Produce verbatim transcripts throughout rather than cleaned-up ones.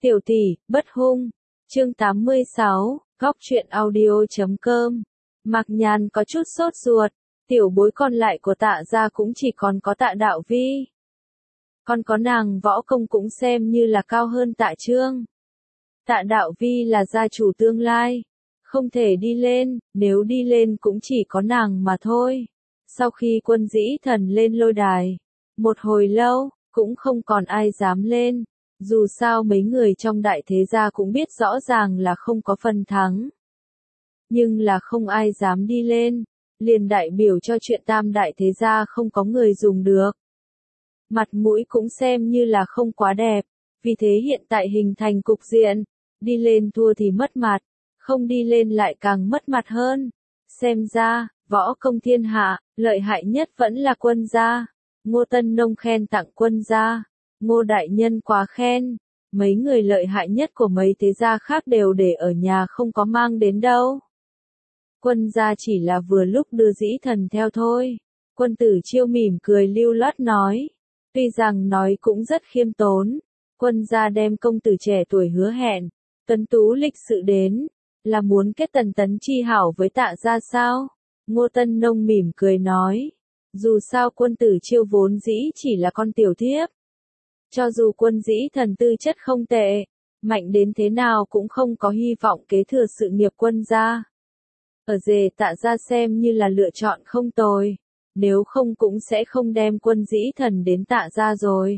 Tiểu tỷ, bất hung. Chương tám mươi sáu, góc truyện audio chấm com. Mạc Nhàn có chút sốt ruột, tiểu bối còn lại của Tạ gia cũng chỉ còn có Tạ Đạo Vi. Còn có nàng võ công cũng xem như là cao hơn Tạ Trương. Tạ Đạo Vi là gia chủ tương lai, không thể đi lên, nếu đi lên cũng chỉ có nàng mà thôi. Sau khi Quân Dĩ Thần lên lôi đài, một hồi lâu, cũng không còn ai dám lên. Dù sao mấy người trong đại thế gia cũng biết rõ ràng là không có phần thắng. Nhưng là không ai dám đi lên, liền đại biểu cho chuyện tam đại thế gia không có người dùng được. Mặt mũi cũng xem như là không quá đẹp, vì thế hiện tại hình thành cục diện, đi lên thua thì mất mặt, không đi lên lại càng mất mặt hơn. Xem ra, võ công thiên hạ, lợi hại nhất vẫn là Quân gia. Ngô Tân Nông khen tặng Quân gia. Ngô đại nhân quá khen, mấy người lợi hại nhất của mấy thế gia khác đều để ở nhà không có mang đến đâu. Quân gia chỉ là vừa lúc đưa Dĩ Thần theo thôi. Quân Tử Chiêu mỉm cười lưu loát nói, tuy rằng nói cũng rất khiêm tốn, Quân gia đem công tử trẻ tuổi hứa hẹn, tuấn tú lịch sự đến, là muốn kết tần tấn chi hảo với Tạ gia sao? Ngô Tân Nông mỉm cười nói, dù sao Quân Tử Chiêu vốn dĩ chỉ là con tiểu thiếp. Cho dù Quân Dĩ Thần tư chất không tệ, mạnh đến thế nào cũng không có hy vọng kế thừa sự nghiệp Quân gia. Ở rể Tạ gia xem như là lựa chọn không tồi, nếu không cũng sẽ không đem Quân Dĩ Thần đến Tạ gia rồi.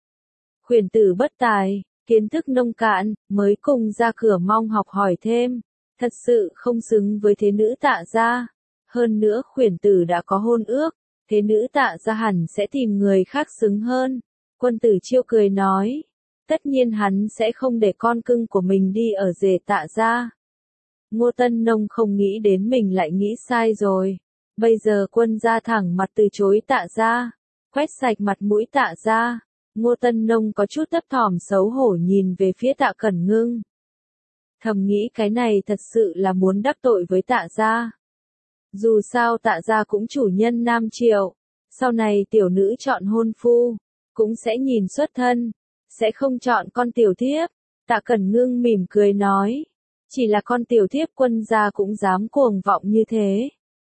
Khuyển tử bất tài, kiến thức nông cạn, mới cùng ra cửa mong học hỏi thêm, thật sự không xứng với thế nữ Tạ gia. Hơn nữa khuyển tử đã có hôn ước, thế nữ Tạ gia hẳn sẽ tìm người khác xứng hơn. Quân Tử Chiêu cười nói, tất nhiên hắn sẽ không để con cưng của mình đi ở rể Tạ gia. Ngô Tân Nông không nghĩ đến mình lại nghĩ sai rồi. Bây giờ Quân gia thẳng mặt từ chối Tạ gia, quét sạch mặt mũi Tạ gia. Ngô Tân Nông có chút thấp thỏm xấu hổ nhìn về phía Tạ Cẩn Ngưng. Thầm nghĩ cái này thật sự là muốn đắc tội với Tạ gia. Dù sao Tạ gia cũng chủ nhân Nam Triệu, sau này tiểu nữ chọn hôn phu, cũng sẽ nhìn xuất thân, sẽ không chọn con tiểu thiếp. Tạ Cẩn Ngưng mỉm cười nói, chỉ là con tiểu thiếp Quân gia cũng dám cuồng vọng như thế.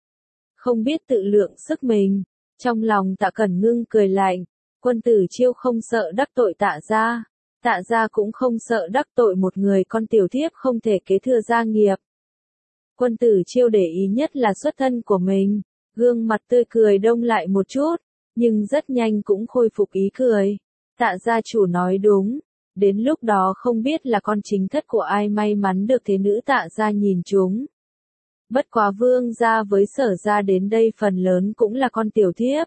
Không biết tự lượng sức mình, trong lòng Tạ Cẩn Ngưng cười lạnh, Quân Tử Chiêu không sợ đắc tội Tạ gia, Tạ gia cũng không sợ đắc tội một người con tiểu thiếp không thể kế thừa gia nghiệp. Quân Tử Chiêu để ý nhất là xuất thân của mình, gương mặt tươi cười đông lại một chút, nhưng rất nhanh cũng khôi phục ý cười. Tạ gia chủ nói đúng, đến lúc đó không biết là con chính thất của ai may mắn được thế nữ Tạ gia nhìn chúng. Bất quá Vương gia với Sở gia đến đây phần lớn cũng là con tiểu thiếp.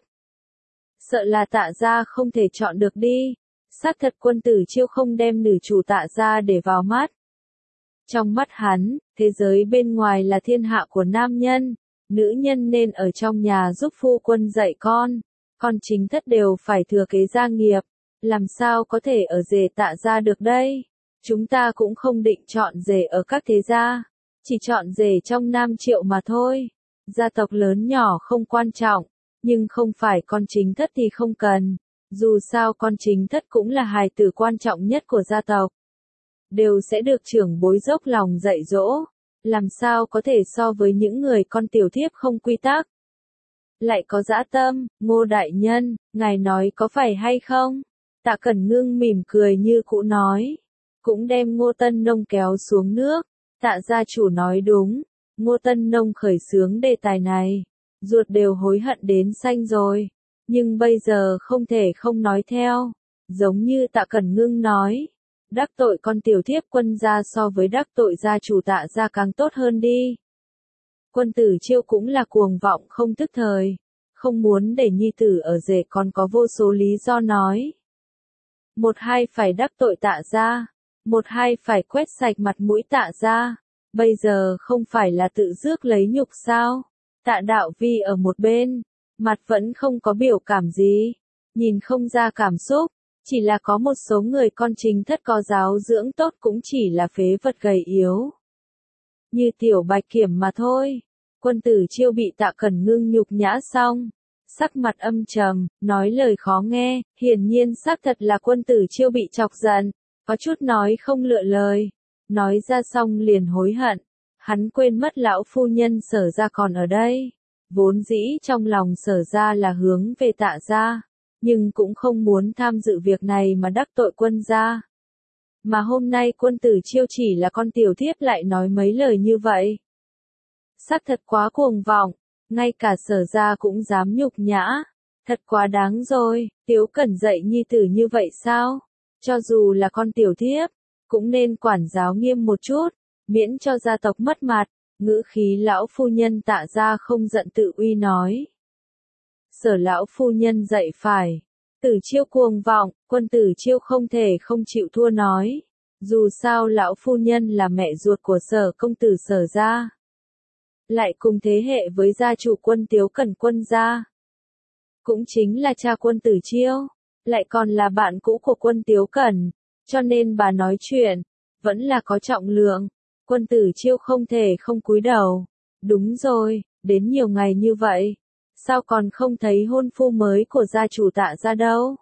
Sợ là Tạ gia không thể chọn được đi, xác thật Quân Tử Chiêu không đem nữ chủ Tạ gia để vào mắt. Trong mắt hắn, thế giới bên ngoài là thiên hạ của nam nhân, nữ nhân nên ở trong nhà giúp phu quân dạy con. Con chính thất đều phải thừa kế gia nghiệp, làm sao có thể ở rể Tạ gia được đây? Chúng ta cũng không định chọn rể ở các thế gia, chỉ chọn rể trong Nam Triệu mà thôi. Gia tộc lớn nhỏ không quan trọng, nhưng không phải con chính thất thì không cần. Dù sao con chính thất cũng là hài tử quan trọng nhất của gia tộc, đều sẽ được trưởng bối dốc lòng dạy dỗ, làm sao có thể so với những người con tiểu thiếp không quy tắc. Lại có dã tâm, Ngô đại nhân, ngài nói có phải hay không? Tạ Cẩn Ngưng mỉm cười như cũ nói, cũng đem Ngô Tân Nông kéo xuống nước. Tạ gia chủ nói đúng, Ngô Tân Nông khởi xướng đề tài này, ruột đều hối hận đến xanh rồi, nhưng bây giờ không thể không nói theo. Giống như Tạ Cẩn Ngưng nói, đắc tội con tiểu thiếp Quân gia so với đắc tội gia chủ Tạ gia càng tốt hơn đi. Quân Tử Chiêu cũng là cuồng vọng không thức thời, không muốn để nhi tử ở rể còn có vô số lý do nói. Một hai phải đắc tội Tạ gia, một hai phải quét sạch mặt mũi Tạ gia, bây giờ không phải là tự rước lấy nhục sao? Tạ Đạo Vi ở một bên, mặt vẫn không có biểu cảm gì, nhìn không ra cảm xúc, chỉ là có một số người con chính thất có giáo dưỡng tốt cũng chỉ là phế vật gầy yếu. Như Tiểu Bạch Kiểm mà thôi. Quân Tử Chiêu bị Tạ Cẩn Ngưng nhục nhã xong, sắc mặt âm trầm, nói lời khó nghe, hiển nhiên xác thật là Quân Tử Chiêu bị chọc giận, có chút nói không lựa lời, nói ra xong liền hối hận, hắn quên mất lão phu nhân Sở gia còn ở đây, vốn dĩ trong lòng Sở gia là hướng về Tạ gia, nhưng cũng không muốn tham dự việc này mà đắc tội Quân gia. Mà hôm nay Quân Tử Chiêu chỉ là con tiểu thiếp lại nói mấy lời như vậy. Xác thật quá cuồng vọng, ngay cả Sở gia cũng dám nhục nhã, thật quá đáng rồi, Tiếu Cẩn dạy nhi tử như vậy sao? Cho dù là con tiểu thiếp, cũng nên quản giáo nghiêm một chút, miễn cho gia tộc mất mặt, ngữ khí lão phu nhân Tạ gia không giận tự uy nói. Sở lão phu nhân dạy phải, Tử Chiêu cuồng vọng, Quân Tử Chiêu không thể không chịu thua nói, dù sao lão phu nhân là mẹ ruột của Sở công tử Sở gia, lại cùng thế hệ với gia chủ Quân Tiếu Cẩn Quân gia, cũng chính là cha Quân Tử Chiêu, lại còn là bạn cũ của Quân Tiếu Cẩn, cho nên bà nói chuyện vẫn là có trọng lượng. Quân Tử Chiêu không thể không cúi đầu. Đúng rồi, đến nhiều ngày như vậy, sao còn không thấy hôn phu mới của gia chủ Tạ gia đâu?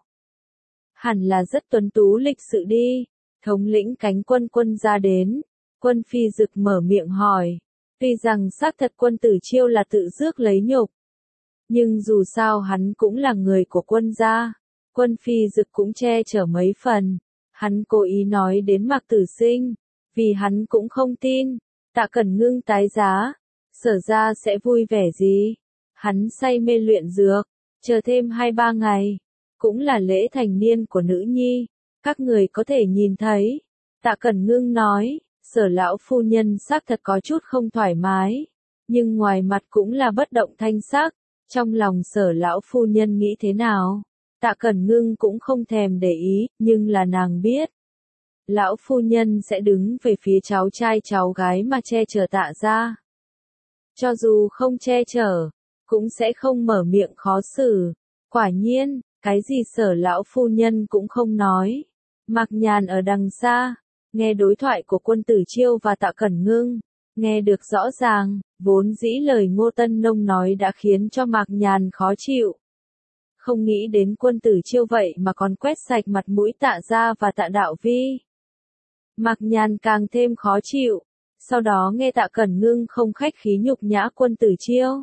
Hẳn là rất tuấn tú lịch sự đi. Thống lĩnh cánh quân Quân gia đến, Quân Phi Dực mở miệng hỏi. Tuy rằng xác thật Quân Tử Chiêu là tự rước lấy nhục, nhưng dù sao hắn cũng là người của Quân gia. Quân Phi Dực cũng che chở mấy phần. Hắn cố ý nói đến Mạc Tử Sinh, vì hắn cũng không tin, Tạ Cẩn Ngưng tái giá, Sở gia sẽ vui vẻ gì. Hắn say mê luyện dược, chờ thêm hai ba ngày, cũng là lễ thành niên của nữ nhi, các người có thể nhìn thấy. Tạ Cẩn Ngưng nói, Sở lão phu nhân xác thật có chút không thoải mái, nhưng ngoài mặt cũng là bất động thanh sắc, trong lòng Sở lão phu nhân nghĩ thế nào? Tạ Cẩn Ngưng cũng không thèm để ý, nhưng là nàng biết. Lão phu nhân sẽ đứng về phía cháu trai cháu gái mà che chở Tạ gia. Cho dù không che chở, cũng sẽ không mở miệng khó xử. Quả nhiên, cái gì Sở lão phu nhân cũng không nói. Mạc Nhàn ở đằng xa, nghe đối thoại của Quân Tử Chiêu và Tạ Cẩn Ngưng, nghe được rõ ràng, vốn dĩ lời Ngô Tân Nông nói đã khiến cho Mạc Nhàn khó chịu. Không nghĩ đến Quân Tử Chiêu vậy mà còn quét sạch mặt mũi Tạ gia và Tạ Đạo Vi. Mạc Nhàn càng thêm khó chịu, sau đó nghe Tạ Cẩn Ngưng không khách khí nhục nhã Quân Tử Chiêu.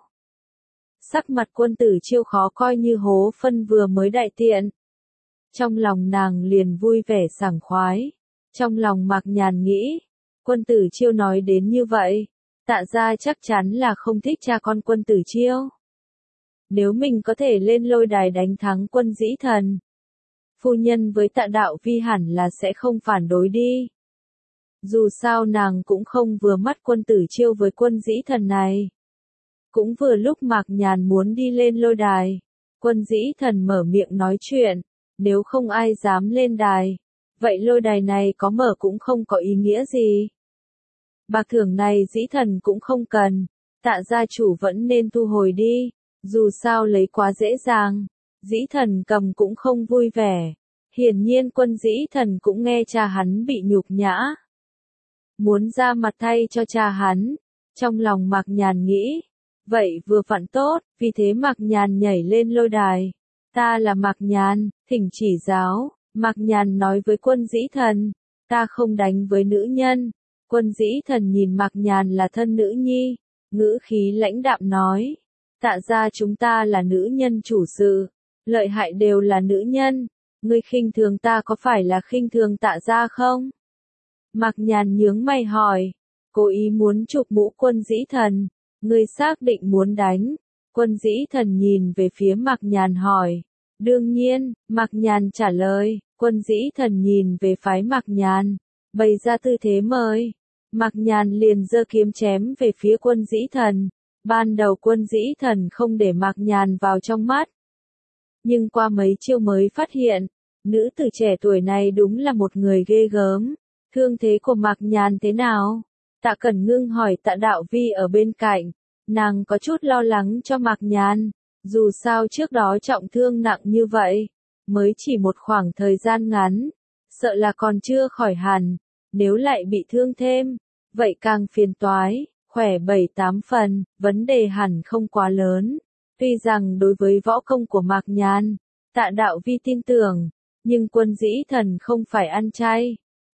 Sắc mặt Quân Tử Chiêu khó coi như hố phân vừa mới đại tiện. Trong lòng nàng liền vui vẻ sảng khoái. Trong lòng Mạc Nhàn nghĩ, Quân Tử Chiêu nói đến như vậy, Tạ gia chắc chắn là không thích cha con Quân Tử Chiêu. Nếu mình có thể lên lôi đài đánh thắng Quân Dĩ Thần, phu nhân với Tạ Đạo Vi hẳn là sẽ không phản đối đi. Dù sao nàng cũng không vừa mắt Quân Tử Chiêu với Quân Dĩ Thần này. Cũng vừa lúc Mạc Nhàn muốn đi lên lôi đài, Quân Dĩ Thần mở miệng nói chuyện, nếu không ai dám lên đài, vậy lôi đài này có mở cũng không có ý nghĩa gì. Bạc thưởng này Dĩ Thần cũng không cần, Tạ gia chủ vẫn nên thu hồi đi, dù sao lấy quá dễ dàng, Dĩ Thần cầm cũng không vui vẻ. Hiển nhiên Quân Dĩ Thần cũng nghe cha hắn bị nhục nhã, muốn ra mặt thay cho cha hắn. Trong lòng Mạc Nhàn nghĩ, vậy vừa vặn tốt, vì thế Mạc Nhàn nhảy lên lôi đài. Ta là Mạc Nhàn, thỉnh chỉ giáo. Mạc Nhàn nói với Quân Dĩ Thần, ta không đánh với nữ nhân. Quân Dĩ Thần nhìn Mạc Nhàn là thân nữ nhi, ngữ khí lãnh đạm nói, Tạ gia chúng ta là nữ nhân chủ sự, lợi hại đều là nữ nhân, ngươi khinh thường ta có phải là khinh thường Tạ gia không? Mạc Nhàn nhướng mày hỏi, cố ý muốn chụp mũ Quân Dĩ Thần, ngươi xác định muốn đánh? Quân Dĩ Thần nhìn về phía Mạc Nhàn hỏi, đương nhiên, Mạc Nhàn trả lời. Quân Dĩ Thần nhìn về phái Mạc Nhàn, bày ra tư thế mời. Mạc Nhàn liền giơ kiếm chém về phía Quân Dĩ Thần. Ban đầu Quân Dĩ Thần không để Mạc Nhàn vào trong mắt, nhưng qua mấy chiêu mới phát hiện, nữ tử trẻ tuổi này đúng là một người ghê gớm. Thương thế của Mạc Nhàn thế nào? Tạ Cẩn Ngưng hỏi Tạ Đạo Vi ở bên cạnh, nàng có chút lo lắng cho Mạc Nhàn, dù sao trước đó trọng thương nặng như vậy, mới chỉ một khoảng thời gian ngắn, sợ là còn chưa khỏi hẳn, nếu lại bị thương thêm, vậy càng phiền toái. Khỏe bảy tám phần, vấn đề hẳn không quá lớn. Tuy rằng đối với võ công của Mạc Nhàn, Tạ Đạo Vi tin tưởng, nhưng Quân Dĩ Thần không phải ăn chay,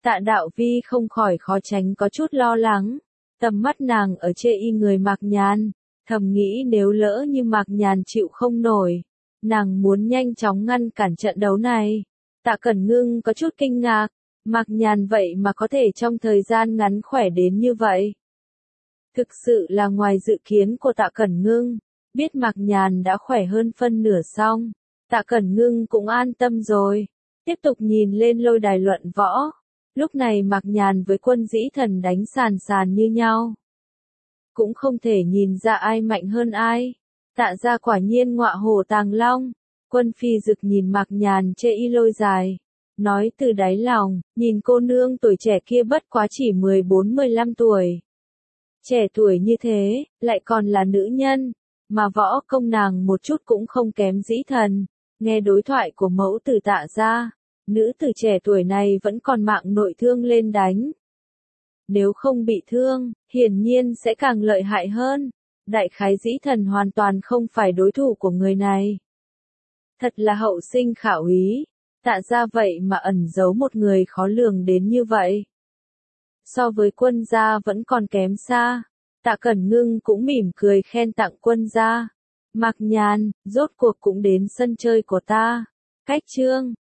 Tạ Đạo Vi không khỏi khó tránh có chút lo lắng, tầm mắt nàng ở chê y người Mạc Nhàn, thầm nghĩ nếu lỡ như Mạc Nhàn chịu không nổi, nàng muốn nhanh chóng ngăn cản trận đấu này. Tạ Cẩn Ngưng có chút kinh ngạc, Mạc Nhàn vậy mà có thể trong thời gian ngắn khỏe đến như vậy. Thực sự là ngoài dự kiến của Tạ Cẩn Ngưng, biết Mạc Nhàn đã khỏe hơn phân nửa xong, Tạ Cẩn Ngưng cũng an tâm rồi, tiếp tục nhìn lên lôi đài luận võ. Lúc này Mạc Nhàn với Quân Dĩ Thần đánh sàn sàn như nhau. Cũng không thể nhìn ra ai mạnh hơn ai. Tạ gia quả nhiên ngọa hổ tàng long. Quân Phi Dực nhìn Mạc Nhàn chê y lôi dài. Nói từ đáy lòng, nhìn cô nương tuổi trẻ kia bất quá chỉ mười bốn mười lăm tuổi. Trẻ tuổi như thế, lại còn là nữ nhân. Mà võ công nàng một chút cũng không kém Dĩ Thần. Nghe đối thoại của mẫu tử Tạ gia. Nữ tử trẻ tuổi này vẫn còn mạng nội thương lên đánh. Nếu không bị thương, hiển nhiên sẽ càng lợi hại hơn. Đại khái Dĩ Thần hoàn toàn không phải đối thủ của người này. Thật là hậu sinh khả úy. Tạ gia vậy mà ẩn giấu một người khó lường đến như vậy. So với Quân gia vẫn còn kém xa. Tạ Cẩn Ngưng cũng mỉm cười khen tặng Quân gia. Mạc Nhàn, rốt cuộc cũng đến sân chơi của ta. Cách chương